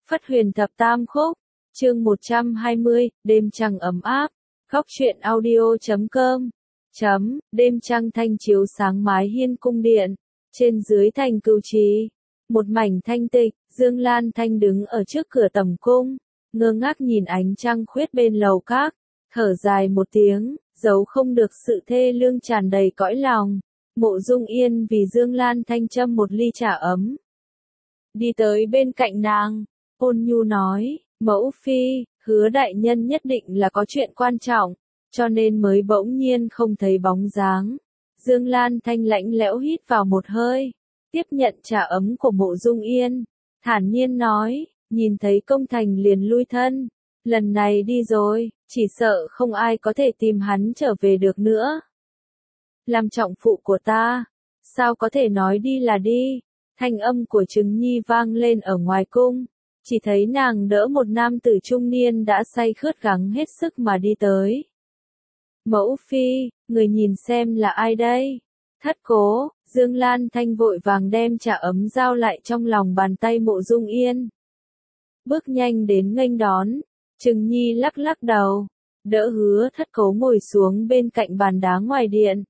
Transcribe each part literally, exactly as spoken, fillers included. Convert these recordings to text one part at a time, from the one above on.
Phất Huyền Thập Tam Khúc, chương một trăm hai mươi, đêm trăng ấm áp, góc truyện audio chấm com, chấm, đêm trăng thanh chiếu sáng mái hiên cung điện, trên dưới thành cửu trì, một mảnh thanh tịch, Dương Lan Thanh đứng ở trước cửa tầm cung, ngơ ngác nhìn ánh trăng khuyết bên lầu các, thở dài một tiếng, giấu không được sự thê lương tràn đầy cõi lòng. Mộ Dung Yên vì Dương Lan Thanh châm một ly trà ấm, đi tới bên cạnh nàng, ôn nhu nói, mẫu phi, Hứa đại nhân nhất định là có chuyện quan trọng, cho nên mới bỗng nhiên không thấy bóng dáng. Dương Lan Thanh lạnh lẽo hít vào một hơi, tiếp nhận trà ấm của Mộ Dung Yên, thản nhiên nói, nhìn thấy công thành liền lui thân, lần này đi rồi, chỉ sợ không ai có thể tìm hắn trở về được nữa. Làm trọng phụ của ta, sao có thể nói đi là đi? Thanh âm của Trừng Nhi vang lên ở ngoài cung, chỉ thấy nàng đỡ một nam tử trung niên đã say khướt gắng hết sức mà đi tới. Mẫu phi, người nhìn xem là ai đây? Thất cố, Dương Lan Thanh vội vàng đem trà ấm giao lại trong lòng bàn tay Mộ Dung Yên. Bước nhanh đến nghênh đón, Trừng Nhi lắc lắc đầu, đỡ Hứa Thất Cố ngồi xuống bên cạnh bàn đá ngoài điện.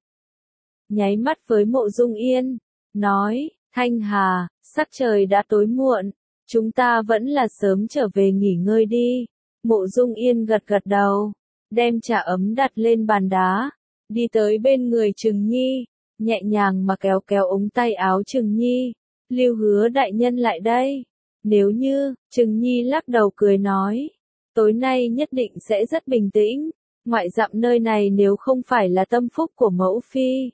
Nháy mắt với Mộ Dung Yên, nói, Thanh Hà, sắc trời đã tối muộn, chúng ta vẫn là sớm trở về nghỉ ngơi đi. Mộ Dung Yên gật gật đầu, đem trà ấm đặt lên bàn đá, đi tới bên người Trừng Nhi, nhẹ nhàng mà kéo kéo ống tay áo Trừng Nhi, lưu Hứa đại nhân lại đây. Nếu như, Trừng Nhi lắc đầu cười nói, tối nay nhất định sẽ rất bình tĩnh, ngoại dặm nơi này nếu không phải là tâm phúc của mẫu phi.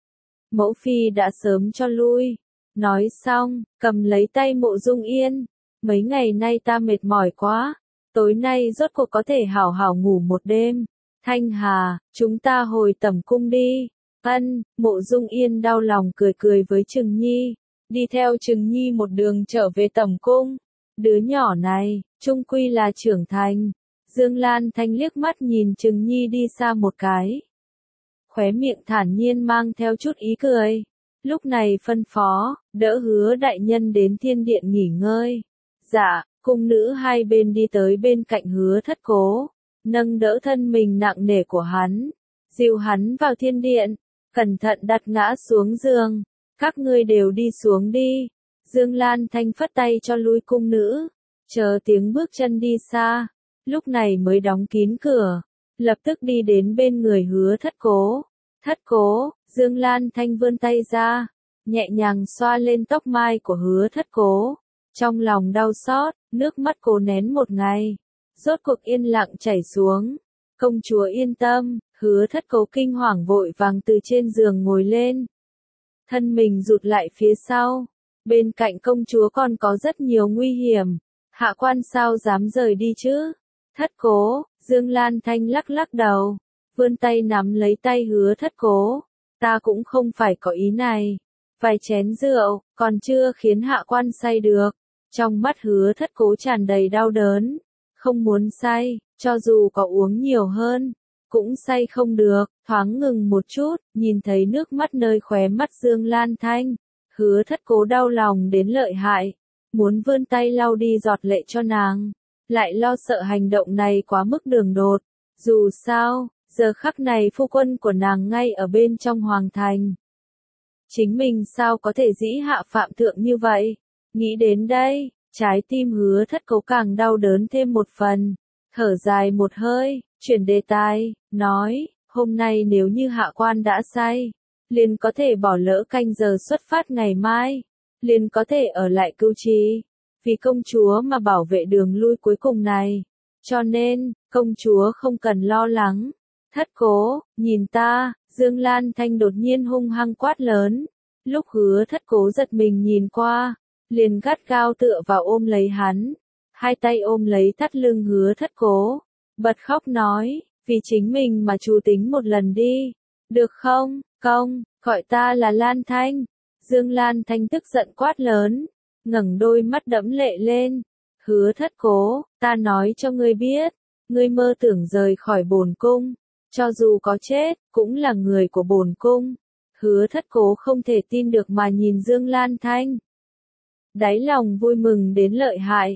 Mẫu phi đã sớm cho lui. Nói xong, cầm lấy tay Mộ Dung Yên, mấy ngày nay ta mệt mỏi quá, tối nay rốt cuộc có thể hảo hảo ngủ một đêm. Thanh Hà, chúng ta hồi tẩm cung đi. Ân, Mộ Dung Yên đau lòng cười cười với Trừng Nhi, đi theo Trừng Nhi một đường trở về tẩm cung. Đứa nhỏ này, chung quy là trưởng thành. Dương Lan Thanh liếc mắt nhìn Trừng Nhi đi xa một cái, khóe miệng thản nhiên mang theo chút ý cười. Lúc này phân phó, đỡ Hứa đại nhân đến thiên điện nghỉ ngơi. Dạ, cung nữ hai bên đi tới bên cạnh Hứa Thất Cố, nâng đỡ thân mình nặng nề của hắn, dìu hắn vào thiên điện, cẩn thận đặt ngã xuống giường. Các ngươi đều đi xuống đi. Dương Lan Thanh phất tay cho lui cung nữ, chờ tiếng bước chân đi xa, lúc này mới đóng kín cửa, lập tức đi đến bên người Hứa Thất Cố. Thất Cố, Dương Lan Thanh vươn tay ra, nhẹ nhàng xoa lên tóc mai của Hứa Thất Cố, trong lòng đau xót, nước mắt cố nén một ngày, rốt cuộc yên lặng chảy xuống. Công chúa yên tâm. Hứa Thất Cố kinh hoàng vội vàng từ trên giường ngồi lên, thân mình rụt lại phía sau. Bên cạnh công chúa còn có rất nhiều nguy hiểm, hạ quan sao dám rời đi chứ? Thất Cố, Dương Lan Thanh lắc lắc đầu, vươn tay nắm lấy tay Hứa Thất Cố, ta cũng không phải có ý này. Vài chén rượu, còn chưa khiến hạ quan say được. Trong mắt Hứa Thất Cố tràn đầy đau đớn, không muốn say, cho dù có uống nhiều hơn, cũng say không được. Thoáng ngừng một chút, nhìn thấy nước mắt nơi khóe mắt Dương Lan Thanh, Hứa Thất Cố đau lòng đến lợi hại, muốn vươn tay lau đi giọt lệ cho nàng, lại lo sợ hành động này quá mức đường đột. Dù sao, giờ khắc này phu quân của nàng ngay ở bên trong hoàng thành, chính mình sao có thể dĩ hạ phạm thượng như vậy? Nghĩ đến đây, trái tim Hứa Thất Cố càng đau đớn thêm một phần, thở dài một hơi, chuyển đề tài, nói, hôm nay nếu như hạ quan đã say, liền có thể bỏ lỡ canh giờ xuất phát ngày mai, liền có thể ở lại cưu trì, vì công chúa mà bảo vệ đường lui cuối cùng này, cho nên, công chúa không cần lo lắng. Thất Cố, nhìn ta. Dương Lan Thanh đột nhiên hung hăng quát lớn, lúc Hứa Thất Cố giật mình nhìn qua, liền gắt gao tựa vào ôm lấy hắn, hai tay ôm lấy thắt lưng Hứa Thất Cố, bật khóc nói, vì chính mình mà chủ tính một lần đi, được không? Công, gọi ta là Lan Thanh. Dương Lan Thanh tức giận quát lớn, ngẩng đôi mắt đẫm lệ lên. Hứa Thất Cố, ta nói cho ngươi biết, ngươi mơ tưởng rời khỏi bổn cung, cho dù có chết, cũng là người của bổn cung. Hứa Thất Cố không thể tin được mà nhìn Dương Lan Thanh, đáy lòng vui mừng đến lợi hại.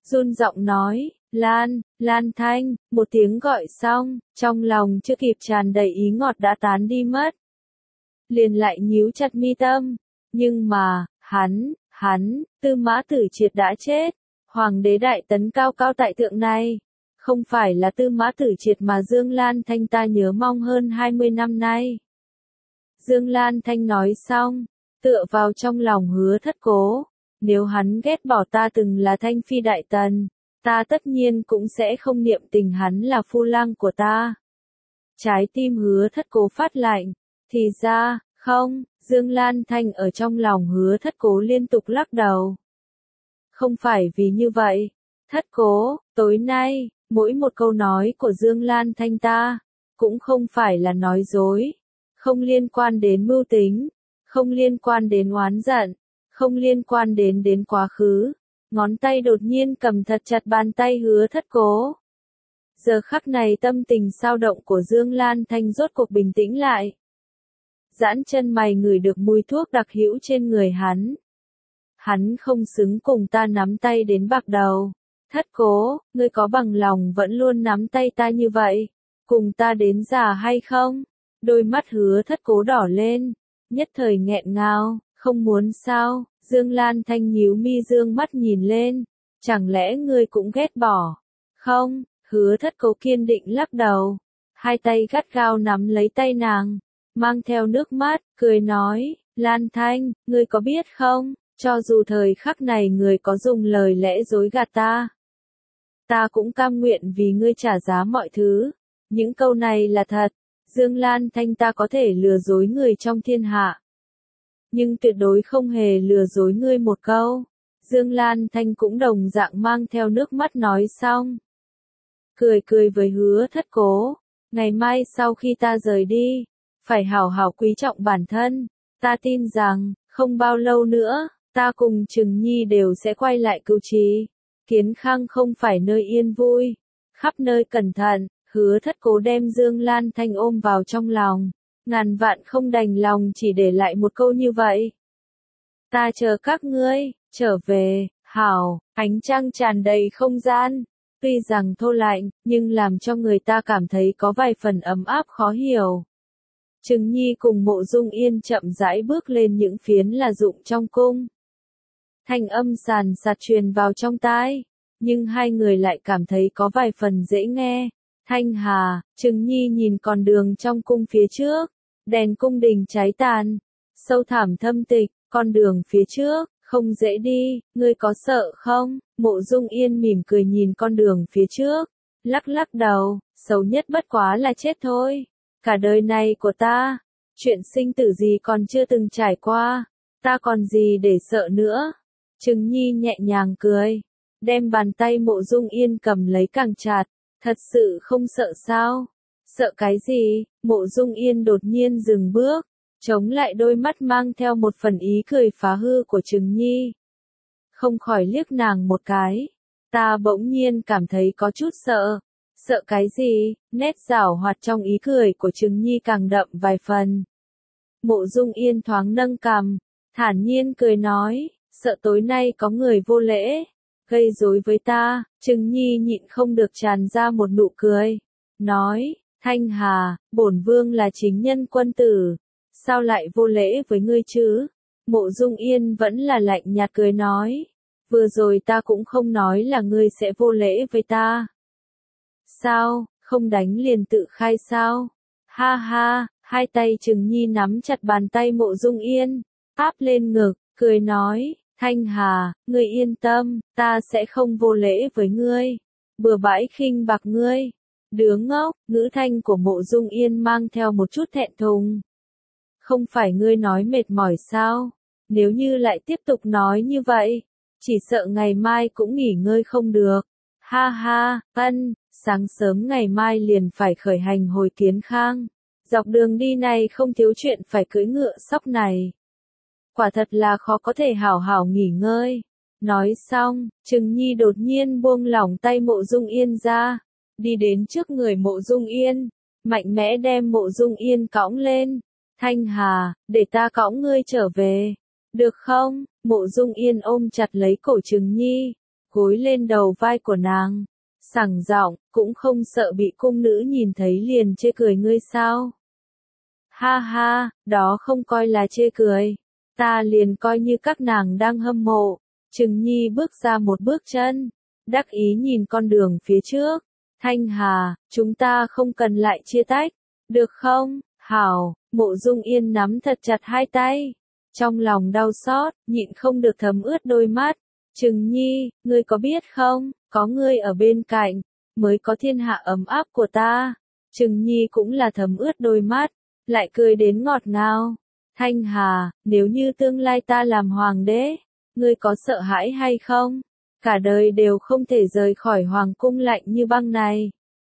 run giọng nói, Lan, Lan Thanh, một tiếng gọi xong, trong lòng chưa kịp tràn đầy ý ngọt đã tán đi mất. Liền lại nhíu chặt mi tâm, nhưng mà, hắn, hắn, Tư Mã Tử Triệt đã chết, Hoàng đế đại tấn cao cao tại thượng này, không phải là Tư Mã Tử Triệt mà Dương Lan Thanh ta nhớ mong hơn hai mươi năm nay. Dương Lan Thanh nói xong, tựa vào trong lòng Hứa Thất Cố, nếu hắn ghét bỏ ta từng là Thanh Phi đại tần, ta tất nhiên cũng sẽ không niệm tình hắn là phu lang của ta. Trái tim Hứa Thất Cố phát lạnh, thì ra, không, Dương Lan Thanh ở trong lòng Hứa Thất Cố liên tục lắc đầu. Không phải vì như vậy, Thất Cố, tối nay, mỗi một câu nói của Dương Lan Thanh ta, cũng không phải là nói dối, không liên quan đến mưu tính, không liên quan đến oán giận, không liên quan đến đến quá khứ. Ngón tay đột nhiên cầm thật chặt bàn tay Hứa Thất Cố. Giờ khắc này tâm tình sao động của Dương Lan Thanh rốt cuộc bình tĩnh lại. Giãn chân mày ngửi được mùi thuốc đặc hữu trên người hắn. Hắn không xứng cùng ta nắm tay đến bạc đầu. Thất Cố, ngươi có bằng lòng vẫn luôn nắm tay ta như vậy, cùng ta đến già hay không? Đôi mắt Hứa Thất Cố đỏ lên, nhất thời nghẹn ngào, không muốn sao? Dương Lan Thanh nhíu mi dương mắt nhìn lên, chẳng lẽ ngươi cũng ghét bỏ? Không, Hứa Thất Cố kiên định lắc đầu, hai tay gắt gao nắm lấy tay nàng, mang theo nước mắt, cười nói, Lan Thanh, ngươi có biết không, cho dù thời khắc này người có dùng lời lẽ dối gạt ta, ta cũng cam nguyện vì ngươi trả giá mọi thứ. Những câu này là thật, Dương Lan Thanh ta có thể lừa dối người trong thiên hạ, nhưng tuyệt đối không hề lừa dối ngươi một câu. Dương Lan Thanh cũng đồng dạng mang theo nước mắt nói xong. Cười cười với Hứa Thất Cố, ngày mai sau khi ta rời đi, phải hảo hảo quý trọng bản thân, ta tin rằng, không bao lâu nữa, ta cùng Trừng Nhi đều sẽ quay lại Cửu Trì. Kiến Khang không phải nơi yên vui, khắp nơi cẩn thận. Hứa Thất Cố đem Dương Lan Thanh ôm vào trong lòng, ngàn vạn không đành lòng chỉ để lại một câu như vậy. Ta chờ các ngươi, trở về, hảo, ánh trăng tràn đầy không gian, tuy rằng thô lạnh, nhưng làm cho người ta cảm thấy có vài phần ấm áp khó hiểu. Trừng Nhi cùng Mộ Dung Yên chậm rãi bước lên những phiến là dụng trong cung. Thanh âm sàn sạt truyền vào trong tai, nhưng hai người lại cảm thấy có vài phần dễ nghe. Thanh Hà, Trừng Nhi nhìn con đường trong cung phía trước, đèn cung đình cháy tàn, sâu thẳm thâm tịch, con đường phía trước, không dễ đi, ngươi có sợ không? Mộ Dung Yên mỉm cười nhìn con đường phía trước, lắc lắc đầu, xấu nhất bất quá là chết thôi. Cả đời này của ta, chuyện sinh tử gì còn chưa từng trải qua, ta còn gì để sợ nữa? Trừng Nhi nhẹ nhàng cười, đem bàn tay Mộ Dung Yên cầm lấy càng chặt. Thật sự không sợ sao? Sợ cái gì? Mộ Dung Yên đột nhiên dừng bước, chống lại đôi mắt mang theo một phần ý cười phá hư của Trừng Nhi. Không khỏi liếc nàng một cái. Ta bỗng nhiên cảm thấy có chút sợ. Sợ cái gì? Nét giảo hoạt trong ý cười của Trừng Nhi càng đậm vài phần. Mộ Dung Yên thoáng nâng cằm, thản nhiên cười nói, sợ tối nay có người vô lễ, gây rối với ta. Trừng Nhi nhịn không được tràn ra một nụ cười, nói, Thanh Hà, bổn vương là chính nhân quân tử, sao lại vô lễ với ngươi chứ? Mộ Dung Yên vẫn là lạnh nhạt cười nói, vừa rồi ta cũng không nói là ngươi sẽ vô lễ với ta. Sao, không đánh liền tự khai sao? Ha ha, hai tay Trừng Nhi nắm chặt bàn tay Mộ Dung Yên, áp lên ngực, cười nói, Thanh Hà, ngươi yên tâm, ta sẽ không vô lễ với ngươi, bừa bãi khinh bạc ngươi. Đứa ngốc, ngữ thanh của Mộ Dung Yên mang theo một chút thẹn thùng. Không phải ngươi nói mệt mỏi sao? Nếu như lại tiếp tục nói như vậy, chỉ sợ ngày mai cũng nghỉ ngơi không được. Ha ha, ân, sáng sớm ngày mai liền phải khởi hành hồi Kiến Khang. Dọc đường đi này không thiếu chuyện phải cưỡi ngựa sóc này. Quả thật là khó có thể hảo hảo nghỉ ngơi. Nói xong, Trừng Nhi đột nhiên buông lỏng tay Mộ Dung Yên ra, đi đến trước người Mộ Dung Yên, mạnh mẽ đem Mộ Dung Yên cõng lên. Thanh Hà, để ta cõng ngươi trở về, được không? Mộ Dung Yên ôm chặt lấy cổ Trừng Nhi, gối lên đầu vai của nàng, sảng giọng, cũng không sợ bị cung nữ nhìn thấy liền chê cười ngươi sao? Ha ha, đó không coi là chê cười, ta liền coi như các nàng đang hâm mộ. Trừng Nhi bước ra một bước chân, đắc ý nhìn con đường phía trước. Thanh Hà, chúng ta không cần lại chia tách, được không? Hảo, Mộ Dung Yên nắm thật chặt hai tay, trong lòng đau xót, nhịn không được thấm ướt đôi mắt. Trừng Nhi, ngươi có biết không, có ngươi ở bên cạnh, mới có thiên hạ ấm áp của ta. Trừng Nhi cũng là thấm ướt đôi mắt, lại cười đến ngọt ngào. Thanh Hà, nếu như tương lai ta làm hoàng đế, ngươi có sợ hãi hay không? Cả đời đều không thể rời khỏi hoàng cung lạnh như băng này.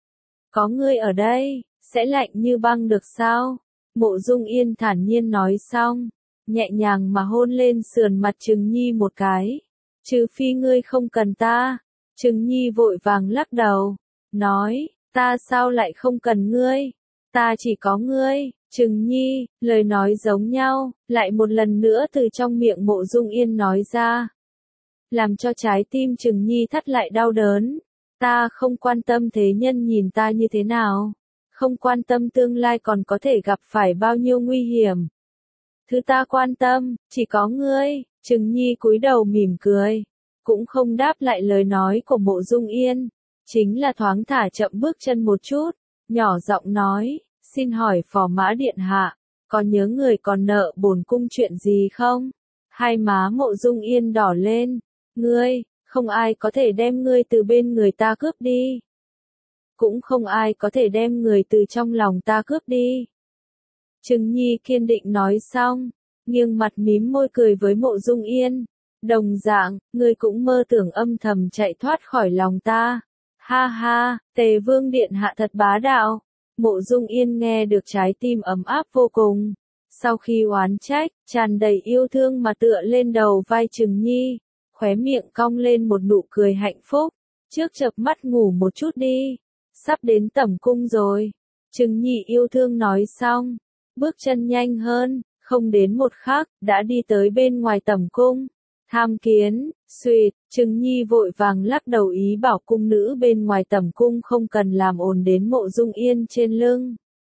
Có ngươi ở đây, sẽ lạnh như băng được sao? Mộ Dung Yên thản nhiên nói xong, nhẹ nhàng mà hôn lên sườn mặt Trừng Nhi một cái. Trừ phi ngươi không cần ta. Trừng Nhi vội vàng lắc đầu, nói, ta sao lại không cần ngươi? Ta chỉ có ngươi. Trừng Nhi, lời nói giống nhau, lại một lần nữa từ trong miệng Mộ Dung Yên nói ra, làm cho trái tim Trừng Nhi thắt lại đau đớn. Ta không quan tâm thế nhân nhìn ta như thế nào, không quan tâm tương lai còn có thể gặp phải bao nhiêu nguy hiểm. Thứ ta quan tâm, chỉ có ngươi. Trừng Nhi cúi đầu mỉm cười, cũng không đáp lại lời nói của Mộ Dung Yên, chính là thoáng thả chậm bước chân một chút, nhỏ giọng nói, xin hỏi phò mã điện hạ, có nhớ người còn nợ bổn cung chuyện gì không? Hai má Mộ Dung Yên đỏ lên, ngươi, không ai có thể đem ngươi từ bên người ta cướp đi. Cũng không ai có thể đem người từ trong lòng ta cướp đi. Trừng Nhi kiên định nói xong, nghiêng mặt mím môi cười với Mộ Dung Yên. Đồng dạng, ngươi cũng mơ tưởng âm thầm chạy thoát khỏi lòng ta. Ha ha, Tề Vương điện hạ thật bá đạo. Mộ Dung Yên nghe được trái tim ấm áp vô cùng. Sau khi oán trách, tràn đầy yêu thương mà tựa lên đầu vai Trừng Nhi, khóe miệng cong lên một nụ cười hạnh phúc. Trước chợp mắt ngủ một chút đi, sắp đến tẩm cung rồi. Trừng Nhi yêu thương nói xong, bước chân nhanh hơn, không đến một khắc, đã đi tới bên ngoài tẩm cung. Tham kiến, suỵt, Trừng Nhi vội vàng lắc đầu ý bảo cung nữ bên ngoài tẩm cung không cần làm ồn đến Mộ Dung Yên trên lưng.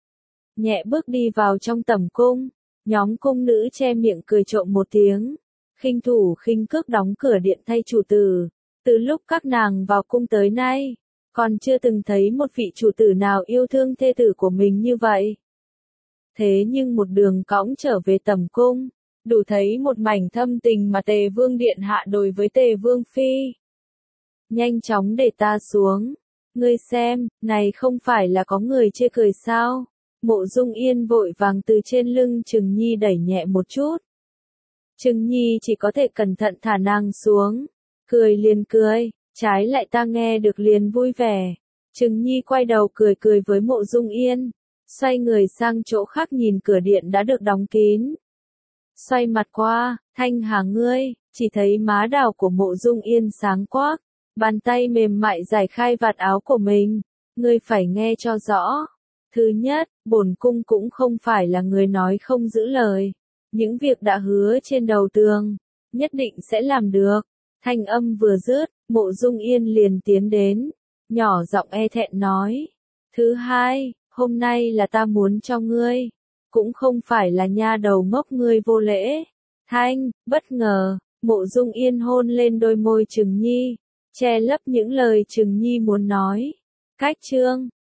Nhẹ bước đi vào trong tẩm cung, nhóm cung nữ che miệng cười trộm một tiếng, khinh thủ khinh cước đóng cửa điện thay chủ tử. Từ lúc các nàng vào cung tới nay, còn chưa từng thấy một vị chủ tử nào yêu thương thê tử của mình như vậy. Thế nhưng một đường cõng trở về tẩm cung, đủ thấy một mảnh thâm tình mà Tề Vương điện hạ đối với Tề Vương phi. Nhanh chóng để ta xuống, ngươi xem, này không phải là có người chê cười sao? Mộ Dung Yên vội vàng từ trên lưng Trừng Nhi đẩy nhẹ một chút. Trừng Nhi chỉ có thể cẩn thận thả nàng xuống, cười liền cười, trái lại ta nghe được liền vui vẻ. Trừng Nhi quay đầu cười cười với Mộ Dung Yên, xoay người sang chỗ khác nhìn cửa điện đã được đóng kín. Xoay mặt qua, Thanh Hà ngươi, chỉ thấy má đào của Mộ Dung Yên sáng quắc, bàn tay mềm mại giải khai vạt áo của mình. Ngươi phải nghe cho rõ. Thứ nhất, bổn cung cũng không phải là người nói không giữ lời. Những việc đã hứa trên đầu tường, nhất định sẽ làm được. Thanh âm vừa dứt, Mộ Dung Yên liền tiến đến, nhỏ giọng e thẹn nói. Thứ hai, hôm nay là ta muốn cho ngươi, cũng không phải là nha đầu ngốc ngươi vô lễ. Thanh, bất ngờ, Mộ Dung Yên hôn lên đôi môi Trừng Nhi, che lấp những lời Trừng Nhi muốn nói. Cách chương